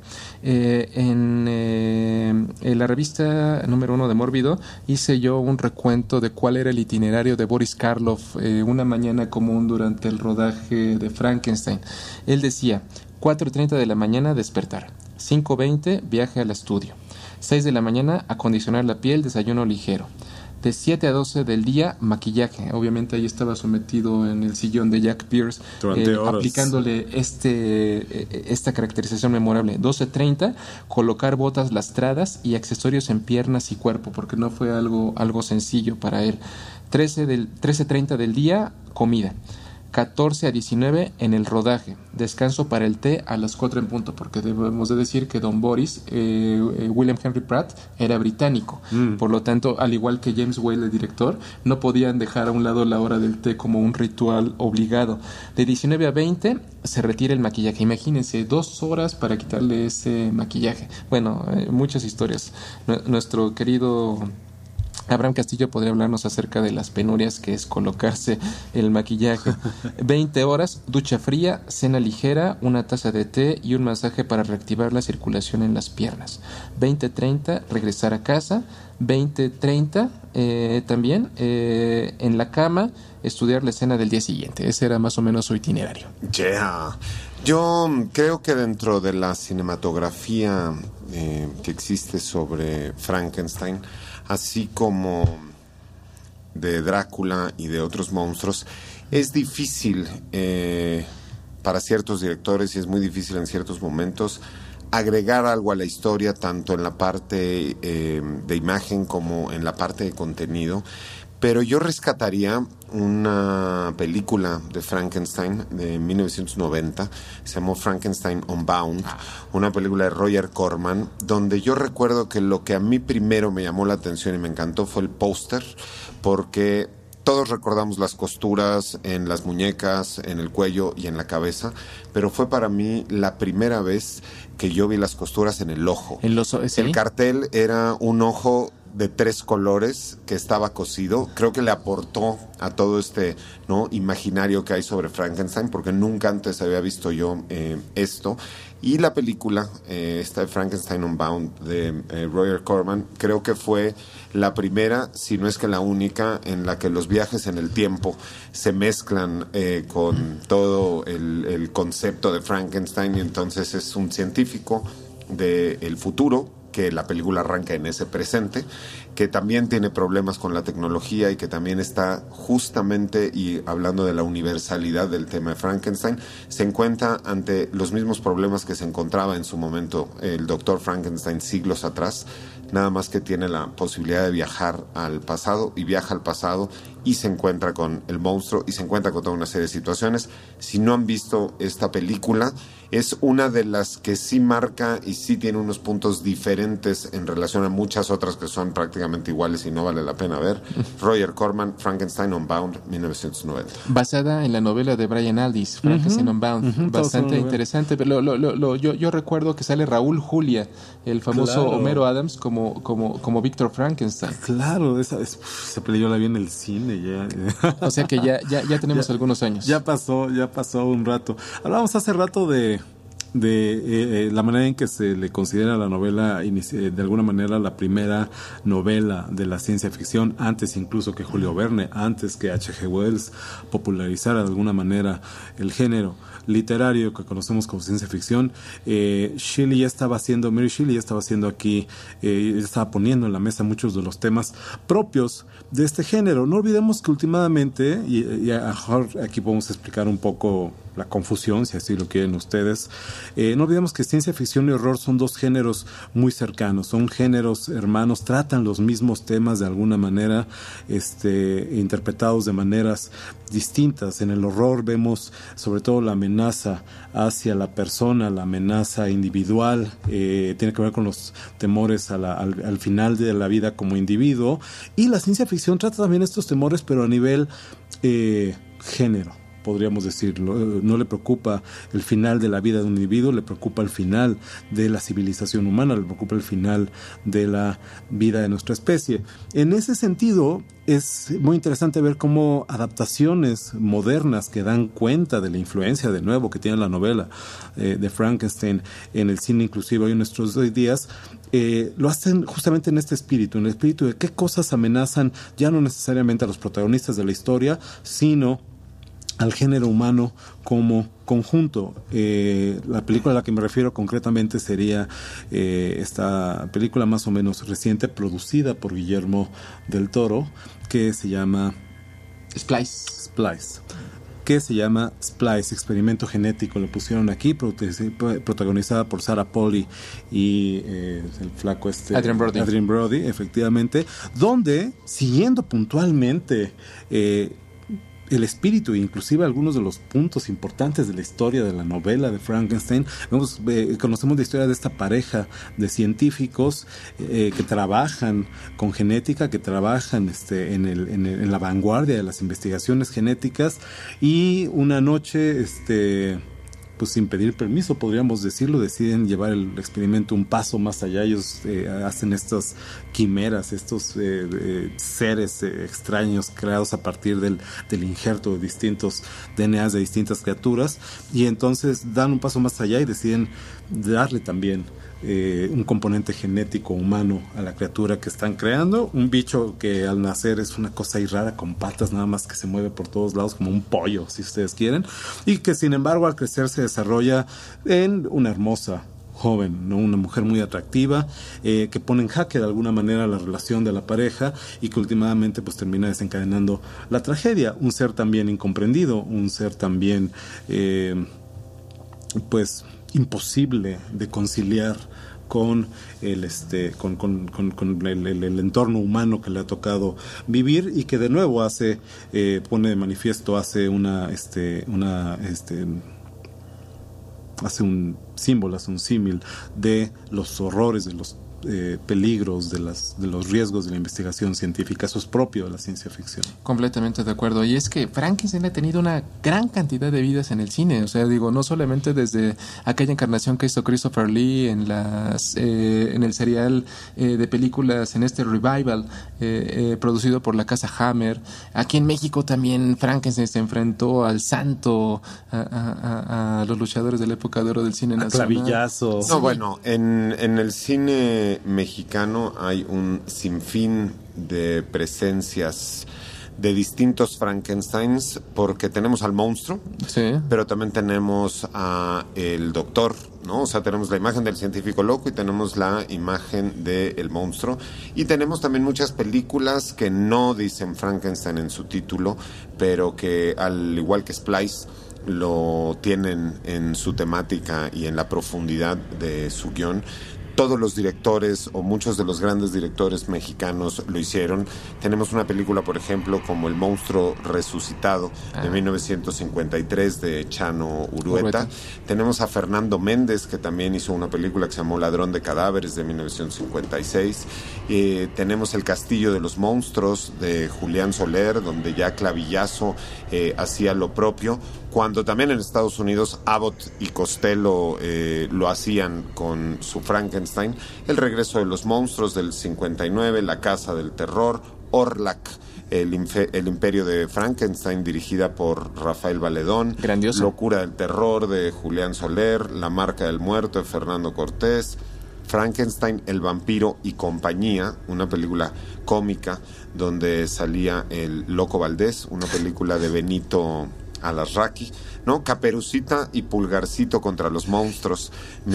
En la revista número 1 de Mórbido hice yo un recuento de cuál era el itinerario de Boris Karloff una mañana común durante el rodaje de Frankenstein. Él decía: 4:30 de la mañana despertar, 5:20 viaje al estudio, 6 de la mañana acondicionar la piel, desayuno ligero, de 7 a 12 del día, maquillaje. Obviamente ahí estaba sometido en el sillón de Jack Pierce, aplicándole esta caracterización memorable. 12:30, colocar botas lastradas y accesorios en piernas y cuerpo, porque no fue algo sencillo para él. 13:30 del día, comida. 14 a 19 en el rodaje, descanso para el té a las 4 en punto, porque debemos de decir que Don Boris, William Henry Pratt, era británico, por lo tanto, al igual que James Whale, el director, no podían dejar a un lado la hora del té como un ritual obligado. De 19 a 20 se retira el maquillaje. Imagínense, 2 horas para quitarle ese maquillaje. Bueno, muchas historias. Nuestro querido Abraham Castillo podría hablarnos acerca de las penurias que es colocarse el maquillaje. 20 horas, ducha fría, cena ligera, una taza de té y un masaje para reactivar la circulación en las piernas. 20:30, regresar a casa. 20:30, también en la cama, estudiar la escena del día siguiente. Ese era más o menos su itinerario. Yeah. Yo creo que dentro de la cinematografía que existe sobre Frankenstein, así como de Drácula y de otros monstruos, es difícil para ciertos directores, y es muy difícil en ciertos momentos, agregar algo a la historia, tanto en la parte de imagen como en la parte de contenido. Pero yo rescataría una película de Frankenstein de 1990, se llamó Frankenstein Unbound, una película de Roger Corman, donde yo recuerdo que lo que a mí primero me llamó la atención y me encantó fue el póster, porque todos recordamos las costuras en las muñecas, en el cuello y en la cabeza, pero fue para mí la primera vez que yo vi las costuras en el ojo. ¿Sí? El cartel era un ojo de 3 colores que estaba cosido. Creo que le aportó a todo imaginario que hay sobre Frankenstein, porque nunca antes había visto yo esto. Y la película, esta de Frankenstein Unbound de Roger Corman, creo que fue la primera, si no es que la única, en la que los viajes en el tiempo se mezclan con todo el concepto de Frankenstein, y entonces es un científico del futuro, que la película arranca en ese presente, que también tiene problemas con la tecnología y que también está justamente, y hablando de la universalidad del tema de Frankenstein, se encuentra ante los mismos problemas que se encontraba en su momento el doctor Frankenstein siglos atrás, nada más que tiene la posibilidad de viajar al pasado, y viaja al pasado y se encuentra con el monstruo y se encuentra con toda una serie de situaciones. Si no han visto esta película, es una de las que sí marca y sí tiene unos puntos diferentes en relación a muchas otras que son prácticamente iguales y no vale la pena ver. Roger Corman, Frankenstein Unbound, 1990. Basada en la novela de Brian Aldiss, Frankenstein Unbound. Bastante interesante. Pero yo recuerdo que sale Raúl Julia, el famoso Homero Adams, como Víctor Frankenstein. Claro, esa película la vi en el cine ya. O sea que ya tenemos algunos años. Ya pasó un rato. Hablábamos hace rato de la manera en que se le considera la novela, de alguna manera la primera novela de la ciencia ficción, antes incluso que Julio Verne, antes que H.G. Wells popularizara de alguna manera el género literario que conocemos como ciencia ficción. Mary Shelley ya estaba haciendo aquí, estaba poniendo en la mesa muchos de los temas propios de este género. No olvidemos que últimamente, y aquí podemos explicar un poco la confusión, si así lo quieren ustedes, no olvidemos que ciencia ficción y horror son dos géneros muy cercanos, son géneros hermanos, tratan los mismos temas de alguna manera, interpretados de maneras distintas. En el horror vemos sobre todo la amenaza hacia la persona, la amenaza individual, tiene que ver con los temores al final de la vida como individuo, y la ciencia ficción trata también estos temores, pero a nivel género, podríamos decirlo. No le preocupa el final de la vida de un individuo, le preocupa el final de la civilización humana, le preocupa el final de la vida de nuestra especie. En ese sentido, es muy interesante ver cómo adaptaciones modernas que dan cuenta de la influencia, de nuevo, que tiene la novela de Frankenstein en el cine, inclusive hoy en nuestros días, lo hacen justamente en este espíritu, en el espíritu de qué cosas amenazan ya no necesariamente a los protagonistas de la historia, sino al género humano como conjunto. La película a la que me refiero concretamente sería esta película más o menos reciente, producida por Guillermo del Toro, que se llama Splice, Experimento Genético, lo pusieron aquí, protagonizada por Sarah Polley y el flaco Adrien Brody, efectivamente, donde, siguiendo puntualmente el espíritu, inclusive algunos de los puntos importantes de la historia de la novela de Frankenstein, conocemos la historia de esta pareja de científicos que trabajan con genética, que trabajan en la vanguardia de las investigaciones genéticas, y una noche pues sin pedir permiso, podríamos decirlo, deciden llevar el experimento un paso más allá. Ellos hacen estas quimeras, estos seres extraños creados a partir del injerto de distintos DNAs de distintas criaturas, y entonces dan un paso más allá y deciden darle también un componente genético humano a la criatura que están creando, un bicho que al nacer es una cosa ahí rara con patas nada más, que se mueve por todos lados como un pollo, si ustedes quieren, y que sin embargo al crecer se desarrolla en una hermosa joven, ¿no? Una mujer muy atractiva, que pone en jaque de alguna manera la relación de la pareja, y que últimamente pues termina desencadenando la tragedia. Un ser también incomprendido, un ser también pues imposible de conciliar con el entorno humano que le ha tocado vivir, y que de nuevo pone de manifiesto, hace un símbolo, hace un símil de los horrores, de los peligros, de los riesgos de la investigación científica. Eso es propio de la ciencia ficción. Completamente de acuerdo. Y es que Frankenstein ha tenido una gran cantidad de vidas en el cine. O sea, no solamente desde aquella encarnación que hizo Christopher Lee en el serial de películas, en este revival producido por la casa Hammer. Aquí en México también Frankenstein se enfrentó al santo, a los luchadores de la época de oro del cine nacional. Clavillazo. No, bueno, en el cine mexicano hay un sinfín de presencias de distintos Frankensteins, porque tenemos al monstruo, sí, pero también tenemos a el doctor, ¿no? O sea, tenemos la imagen del científico loco y tenemos la imagen del monstruo, y tenemos también muchas películas que no dicen Frankenstein en su título, pero que al igual que Splice lo tienen en su temática y en la profundidad de su guión. todos los directores o muchos de los grandes directores mexicanos lo hicieron. Tenemos una película, por ejemplo, como El monstruo resucitado de 1953 de Chano Urueta. Tenemos a Fernando Méndez, que también hizo una película que se llamó Ladrón de cadáveres de 1956. Tenemos El castillo de los monstruos de Julián Soler, donde ya Clavillazo hacía lo propio, cuando también en Estados Unidos Abbott y Costello lo hacían con su Frankenstein. El regreso de los monstruos del 59, La casa del terror, Orlac, el imperio de Frankenstein, dirigida por Rafael Valedón. Grandioso. Locura del terror de Julián Soler, La marca del muerto de Fernando Cortés, Frankenstein, el vampiro y compañía, una película cómica donde salía el Loco Valdés, una película de Benito Alarraqui, ¿no? Caperucita y Pulgarcito contra los monstruos,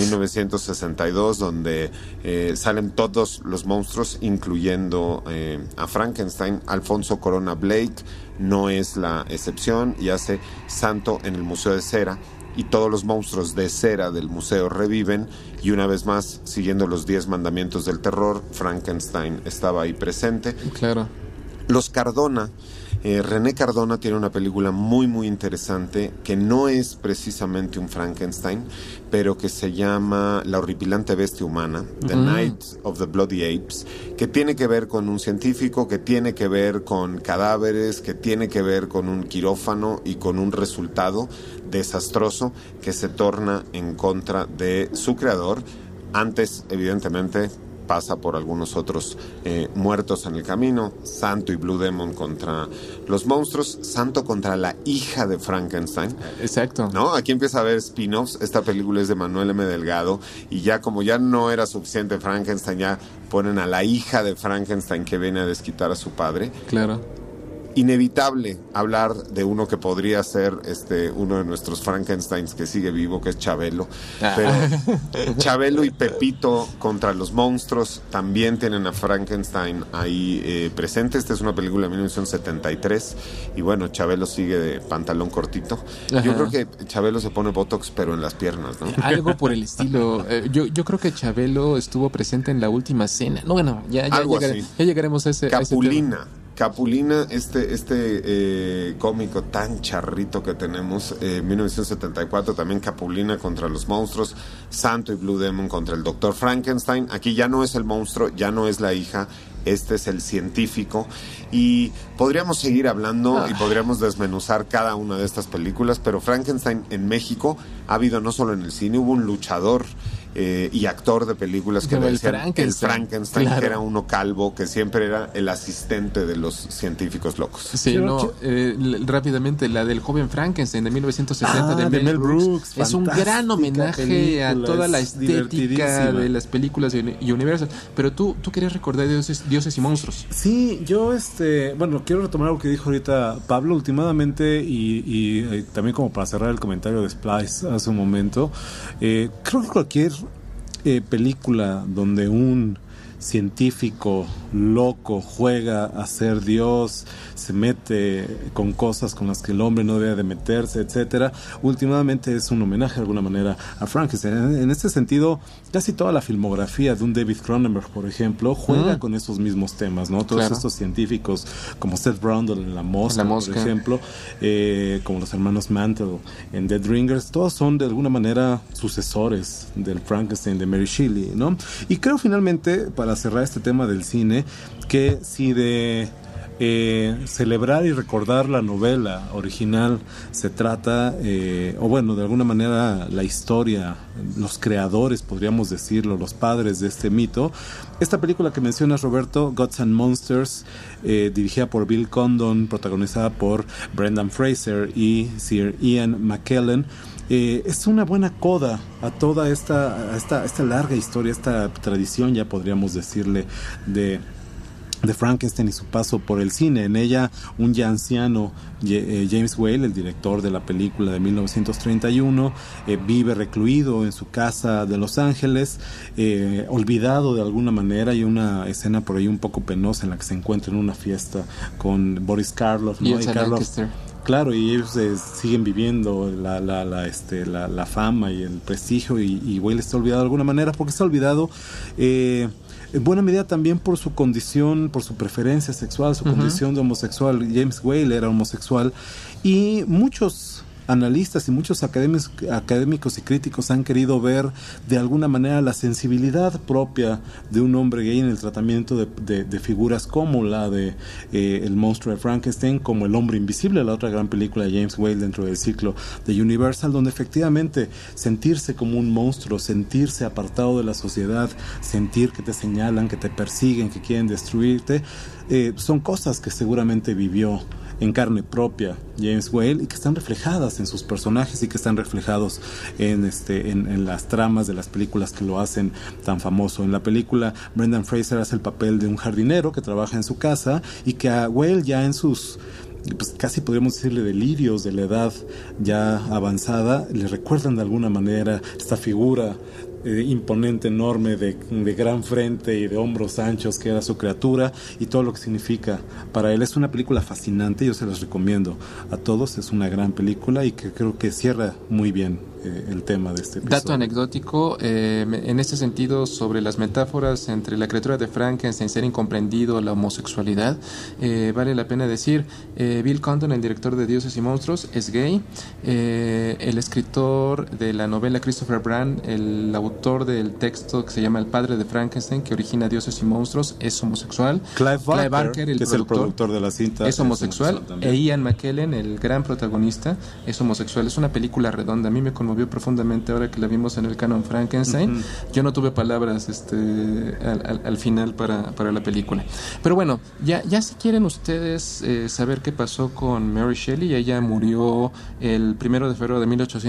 1962, donde salen todos los monstruos, incluyendo a Frankenstein. Alfonso Corona Blake no es la excepción y hace Santo en el Museo de Cera, y todos los monstruos de cera del museo reviven, y una vez más, siguiendo los 10 mandamientos del terror, Frankenstein estaba ahí presente. Claro. Los Cardona, René Cardona tiene una película muy muy interesante que no es precisamente un Frankenstein, pero que se llama La horripilante bestia humana, The Night of the Bloody Apes, que tiene que ver con un científico, que tiene que ver con cadáveres, que tiene que ver con un quirófano y con un resultado desastroso que se torna en contra de su creador. Antes, evidentemente, pasa por algunos otros muertos en el camino. Santo y Blue Demon contra los monstruos, Santo contra la hija de Frankenstein. Exacto. ¿No? Aquí empieza a haber spin-offs. Esta película es de Manuel M. Delgado, y ya como ya no era suficiente Frankenstein, ya ponen a la hija de Frankenstein que viene a desquitar a su padre. Claro. Inevitable hablar de uno que podría ser uno de nuestros Frankensteins que sigue vivo, que es Chabelo. Pero Chabelo y Pepito contra los monstruos también tienen a Frankenstein ahí presente. Esta es una película de 1973, y bueno, Chabelo sigue de pantalón cortito. Ajá. Yo creo que Chabelo se pone botox, pero en las piernas, ¿no? Algo por el estilo. Yo creo que Chabelo estuvo presente en La Última Cena. No, bueno, ya llegaremos a ese Capulina. Capulina, cómico tan charrito que tenemos, 1974, también Capulina contra los monstruos, Santo y Blue Demon contra el Dr. Frankenstein. Aquí ya no es el monstruo, ya no es la hija, este es el científico. Y podríamos seguir hablando y podríamos desmenuzar cada una de estas películas, pero Frankenstein en México ha habido no solo en el cine, hubo un luchador y actor de películas que le decían el Frankenstein, claro, que era uno calvo, que siempre era el asistente de los científicos locos. Sí, rápidamente, la del joven Frankenstein de 1970 de Mel Brooks es un gran homenaje a toda la estética de las películas y Universal. Pero tú querías recordar Dioses y Monstruos. Sí, yo quiero retomar algo que dijo ahorita Pablo últimamente, y también como para cerrar el comentario de Splice hace un momento. Creo que cualquier película donde un científico loco juega a ser Dios, se mete con cosas con las que el hombre no debe de meterse, etcétera, últimamente es un homenaje de alguna manera a Frankenstein. En este sentido, casi toda la filmografía de un David Cronenberg, por ejemplo, juega con esos mismos temas, ¿no? Todos estos científicos como Seth Brundle en La Mosca, por ejemplo, como los hermanos Mantle en Dead Ringers, todos son de alguna manera sucesores del Frankenstein de Mary Shelley, ¿no? Y creo finalmente, para cerrar este tema del cine, que si de celebrar y recordar la novela original se trata, de alguna manera la historia, los creadores, podríamos decirlo, los padres de este mito, esta película que mencionas, Roberto, Gods and Monsters, dirigida por Bill Condon, protagonizada por Brendan Fraser y Sir Ian McKellen, es una buena coda a toda esta larga historia, esta tradición, ya podríamos decirle, de Frankenstein y su paso por el cine. En ella, un ya anciano James Whale, el director de la película de 1931, vive recluido en su casa de Los Ángeles, olvidado de alguna manera. Hay una escena por ahí un poco penosa en la que se encuentra en una fiesta con Boris Karloff, ¿no? Y Lancaster. claro, y ellos siguen viviendo la fama y el prestigio, y Whale está olvidado de alguna manera, porque está olvidado en buena medida también por su condición, por su preferencia sexual, su condición de homosexual. James Whale era homosexual, y muchos analistas y muchos académicos y críticos han querido ver de alguna manera la sensibilidad propia de un hombre gay en el tratamiento de figuras como la de El monstruo de Frankenstein, como El hombre invisible, la otra gran película de James Whale dentro del ciclo de Universal, donde efectivamente sentirse como un monstruo, sentirse apartado de la sociedad, sentir que te señalan, que te persiguen, que quieren destruirte, son cosas que seguramente vivió en carne propia James Whale, y que están reflejadas en sus personajes, y que están reflejados en las tramas de las películas que lo hacen tan famoso. En la película, Brendan Fraser hace el papel de un jardinero que trabaja en su casa, y que a Whale, ya en sus, pues casi podríamos decirle, delirios de la edad ya avanzada, le recuerdan de alguna manera esta figura imponente, enorme, de gran frente y de hombros anchos que era su criatura, y todo lo que significa para él. Es una película fascinante, yo se las recomiendo a todos. Es una gran película, y que creo que cierra muy bien el tema de este episodio. Dato anecdótico, en este sentido, sobre las metáforas entre la criatura de Frankenstein, ser incomprendido, la homosexualidad, vale la pena decir, Bill Condon, el director de Dioses y Monstruos, es gay. El escritor de la novela, Christopher Brand, el autor del texto que se llama El padre de Frankenstein, que origina Dioses y Monstruos, es homosexual. Clive Barker, que es el productor de la cinta, es homosexual. E Ian McKellen, el gran protagonista, es homosexual. Es una película redonda. A mí me conmovió profundamente ahora que la vimos en el canon Frankenstein. Yo no tuve palabras al final para la película. Pero bueno, ya si quieren ustedes saber qué pasó con Mary Shelley, ella murió el 1 de febrero de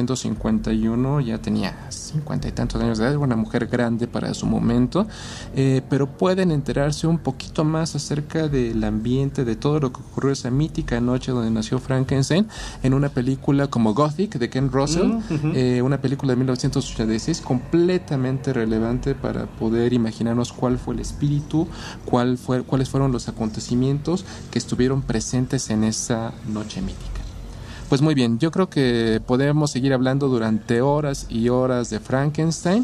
1851, ya tenía 50 y tantos años de edad, era una mujer grande para su momento, pero pueden enterarse un poquito más acerca del ambiente, de todo lo que ocurrió esa mítica noche donde nació Frankenstein, en una película como Gothic de Ken Russell, una película de 1986 completamente relevante para poder imaginarnos cuál fue el espíritu, cuáles fueron los acontecimientos que estuvieron presentes en esa noche mítica. Pues muy bien, yo creo que podemos seguir hablando durante horas y horas de Frankenstein.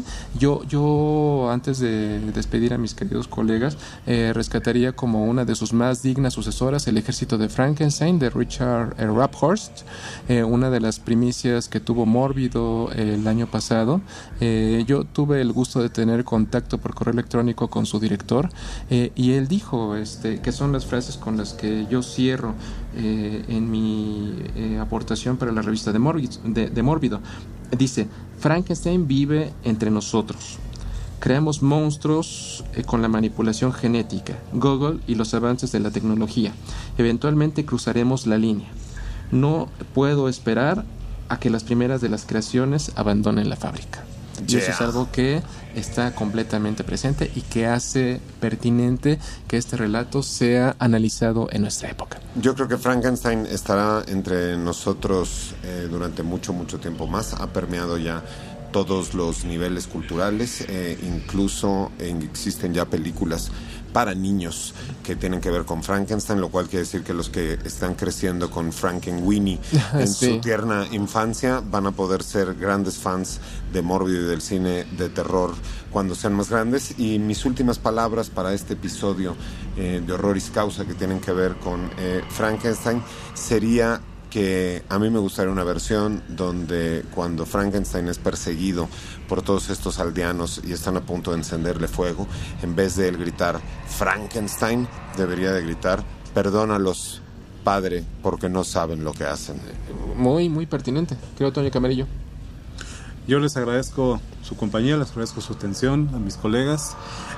Yo antes de despedir a mis queridos colegas, rescataría como una de sus más dignas sucesoras El ejército de Frankenstein, de Richard Rapphorst, una de las primicias que tuvo Mórbido el año pasado. Yo tuve el gusto de tener contacto por correo electrónico con su director, y él dijo que son las frases con las que yo cierro en mi aportación para la revista de Mórbido. Dice: Frankenstein vive entre nosotros. Creamos monstruos con la manipulación genética, Google y los avances de la tecnología. Eventualmente cruzaremos la línea. No puedo esperar a que las primeras de las creaciones abandonen la fábrica. Y eso es algo que está completamente presente y que hace pertinente que este relato sea analizado en nuestra época. Yo creo que Frankenstein estará entre nosotros durante mucho tiempo más. Ha permeado ya todos los niveles culturales, incluso existen ya películas para niños que tienen que ver con Frankenstein, lo cual quiere decir que los que están creciendo con Frankenweenie en su tierna infancia van a poder ser grandes fans de Mórbido y del cine de terror cuando sean más grandes. Y mis últimas palabras para este episodio de Horroris Causa, que tienen que ver con Frankenstein, sería que a mí me gustaría una versión donde cuando Frankenstein es perseguido por todos estos aldeanos y están a punto de encenderle fuego, en vez de él gritar Frankenstein, debería de gritar: perdónalos, padre, porque no saben lo que hacen. Muy pertinente, creo, Toño Camarillo. Yo les agradezco su compañía, les agradezco su atención, a mis colegas.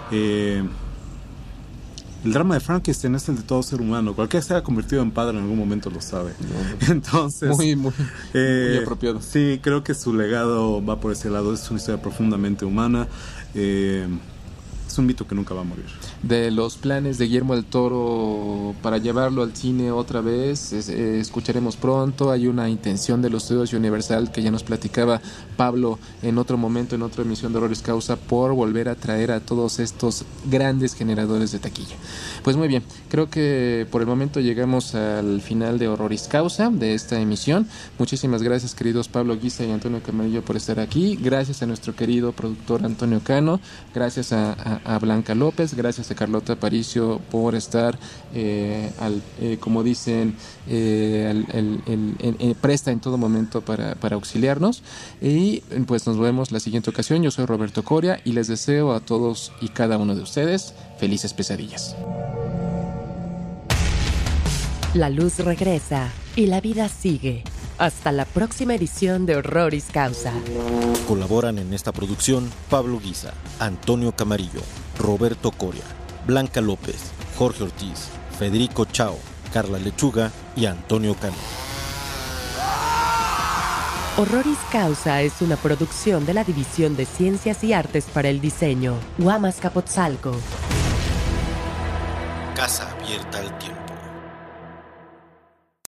El drama de Frankenstein es el de todo ser humano. Cualquiera que se haya convertido en padre en algún momento lo sabe. Entonces, muy apropiado. Sí, creo que su legado va por ese lado. Es una historia profundamente humana. Es un mito que nunca va a morir. de los planes de Guillermo del Toro para llevarlo al cine otra vez. Escucharemos pronto. Hay una intención de los estudios Universal que ya nos platicaba Pablo en otro momento, en otra emisión de Horroris Causa, por volver a traer a todos estos grandes generadores de taquilla. Pues muy bien, creo que por el momento llegamos al final de Horroris Causa, de esta emisión. Muchísimas gracias, queridos Pablo Guisa y Antonio Camarillo, por estar aquí. Gracias a nuestro querido productor Antonio Cano, gracias a Blanca López, gracias a Carlota Aparicio por estar, como dicen, presta en todo momento para auxiliarnos. Y pues nos vemos la siguiente ocasión. Yo soy Roberto Coria y les deseo a todos y cada uno de ustedes felices pesadillas. La luz regresa y la vida sigue. Hasta la próxima edición de Horroris Causa. Colaboran en esta producción Pablo Guisa, Antonio Camarillo, Roberto Coria, Blanca López, Jorge Ortiz, Federico Chao, Carla Lechuga y Antonio Cano. Horroris Causa es una producción de la División de Ciencias y Artes para el Diseño, UAM Azcapotzalco. Casa abierta al tiempo.